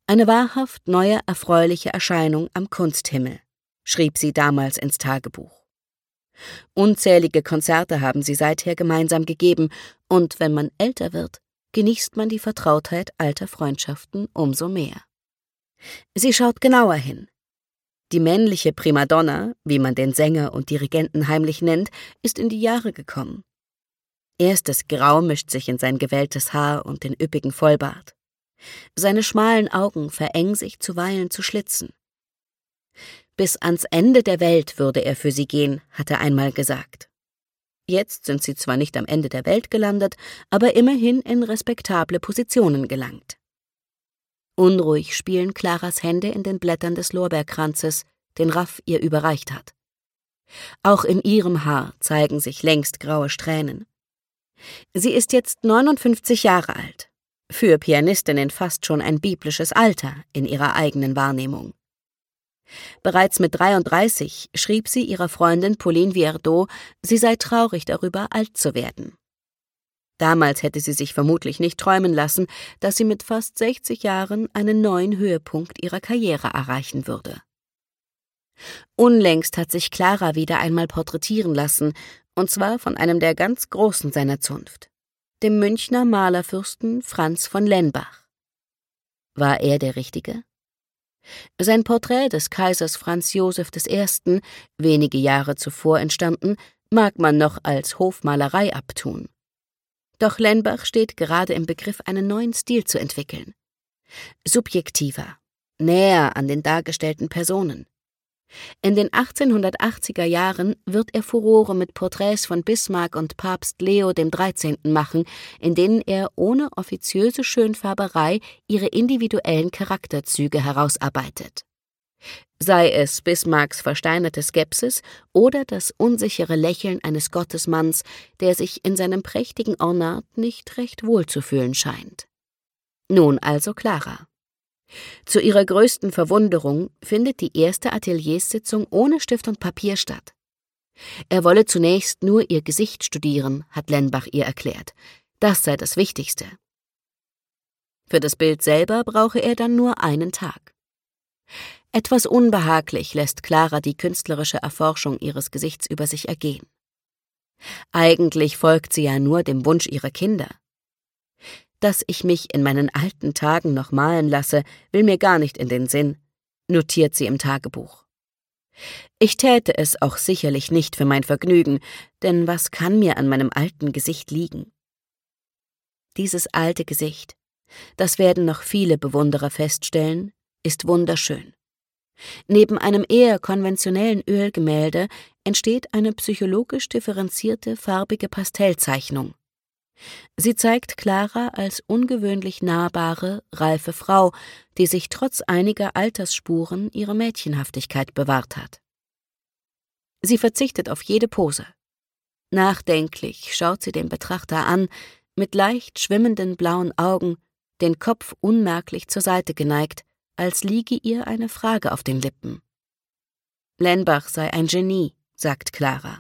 Eine wahrhaft neue, erfreuliche Erscheinung am Kunsthimmel, schrieb sie damals ins Tagebuch. Unzählige Konzerte haben sie seither gemeinsam gegeben, und wenn man älter wird, genießt man die Vertrautheit alter Freundschaften umso mehr. Sie schaut genauer hin. Die männliche Primadonna, wie man den Sänger und Dirigenten heimlich nennt, ist in die Jahre gekommen. Erstes Grau mischt sich in sein gewelltes Haar und den üppigen Vollbart. Seine schmalen Augen verengen sich zuweilen zu Schlitzen. Bis ans Ende der Welt würde er für sie gehen, hat er einmal gesagt. Jetzt sind sie zwar nicht am Ende der Welt gelandet, aber immerhin in respektable Positionen gelangt. Unruhig spielen Claras Hände in den Blättern des Lorbeerkranzes, den Raff ihr überreicht hat. Auch in ihrem Haar zeigen sich längst graue Strähnen. Sie ist jetzt 59 Jahre alt, für Pianistinnen fast schon ein biblisches Alter in ihrer eigenen Wahrnehmung. Bereits mit 33 schrieb sie ihrer Freundin Pauline Viardot, sie sei traurig darüber, alt zu werden. Damals hätte sie sich vermutlich nicht träumen lassen, dass sie mit fast 60 Jahren einen neuen Höhepunkt ihrer Karriere erreichen würde. Unlängst hat sich Clara wieder einmal porträtieren lassen, und zwar von einem der ganz Großen seiner Zunft, dem Münchner Malerfürsten Franz von Lenbach. War er der Richtige? Sein Porträt des Kaisers Franz Joseph I., wenige Jahre zuvor entstanden, mag man noch als Hofmalerei abtun. Doch Lenbach steht gerade im Begriff, einen neuen Stil zu entwickeln. Subjektiver, näher an den dargestellten Personen. In den 1880er Jahren wird er Furore mit Porträts von Bismarck und Papst Leo XIII. Machen, in denen er ohne offiziöse Schönfärberei ihre individuellen Charakterzüge herausarbeitet. Sei es Bismarcks versteinerte Skepsis oder das unsichere Lächeln eines Gottesmanns, der sich in seinem prächtigen Ornat nicht recht wohl zu fühlen scheint. Nun also Clara. Zu ihrer größten Verwunderung findet die erste Ateliersitzung ohne Stift und Papier statt. Er wolle zunächst nur ihr Gesicht studieren, hat Lenbach ihr erklärt. Das sei das Wichtigste. Für das Bild selber brauche er dann nur einen Tag. Etwas unbehaglich lässt Clara die künstlerische Erforschung ihres Gesichts über sich ergehen. Eigentlich folgt sie ja nur dem Wunsch ihrer Kinder. Dass ich mich in meinen alten Tagen noch malen lasse, will mir gar nicht in den Sinn, notiert sie im Tagebuch. Ich täte es auch sicherlich nicht für mein Vergnügen, denn was kann mir an meinem alten Gesicht liegen? Dieses alte Gesicht, das werden noch viele Bewunderer feststellen, ist wunderschön. Neben einem eher konventionellen Ölgemälde entsteht eine psychologisch differenzierte farbige Pastellzeichnung. Sie zeigt Clara als ungewöhnlich nahbare, reife Frau, die sich trotz einiger Altersspuren ihre Mädchenhaftigkeit bewahrt hat. Sie verzichtet auf jede Pose. Nachdenklich schaut sie den Betrachter an, mit leicht schwimmenden blauen Augen, den Kopf unmerklich zur Seite geneigt, als liege ihr eine Frage auf den Lippen. Lenbach sei ein Genie, sagt Clara.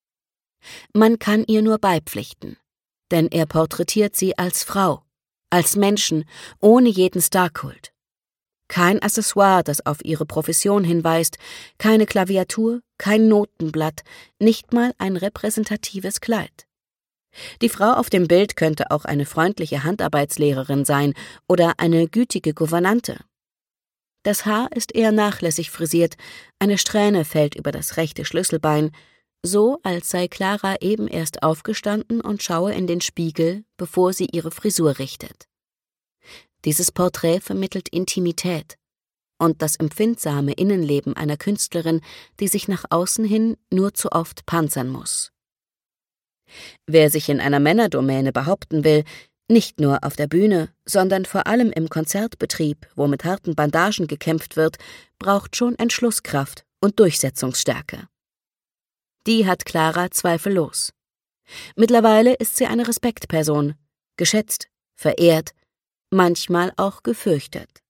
Man kann ihr nur beipflichten, denn er porträtiert sie als Frau, als Menschen, ohne jeden Starkult. Kein Accessoire, das auf ihre Profession hinweist, keine Klaviatur, kein Notenblatt, nicht mal ein repräsentatives Kleid. Die Frau auf dem Bild könnte auch eine freundliche Handarbeitslehrerin sein oder eine gütige Gouvernante. Das Haar ist eher nachlässig frisiert, eine Strähne fällt über das rechte Schlüsselbein, so als sei Clara eben erst aufgestanden und schaue in den Spiegel, bevor sie ihre Frisur richtet. Dieses Porträt vermittelt Intimität und das empfindsame Innenleben einer Künstlerin, die sich nach außen hin nur zu oft panzern muss. Wer sich in einer Männerdomäne behaupten will, nicht nur auf der Bühne, sondern vor allem im Konzertbetrieb, wo mit harten Bandagen gekämpft wird, braucht schon Entschlusskraft und Durchsetzungsstärke. Die hat Clara zweifellos. Mittlerweile ist sie eine Respektperson, geschätzt, verehrt, manchmal auch gefürchtet.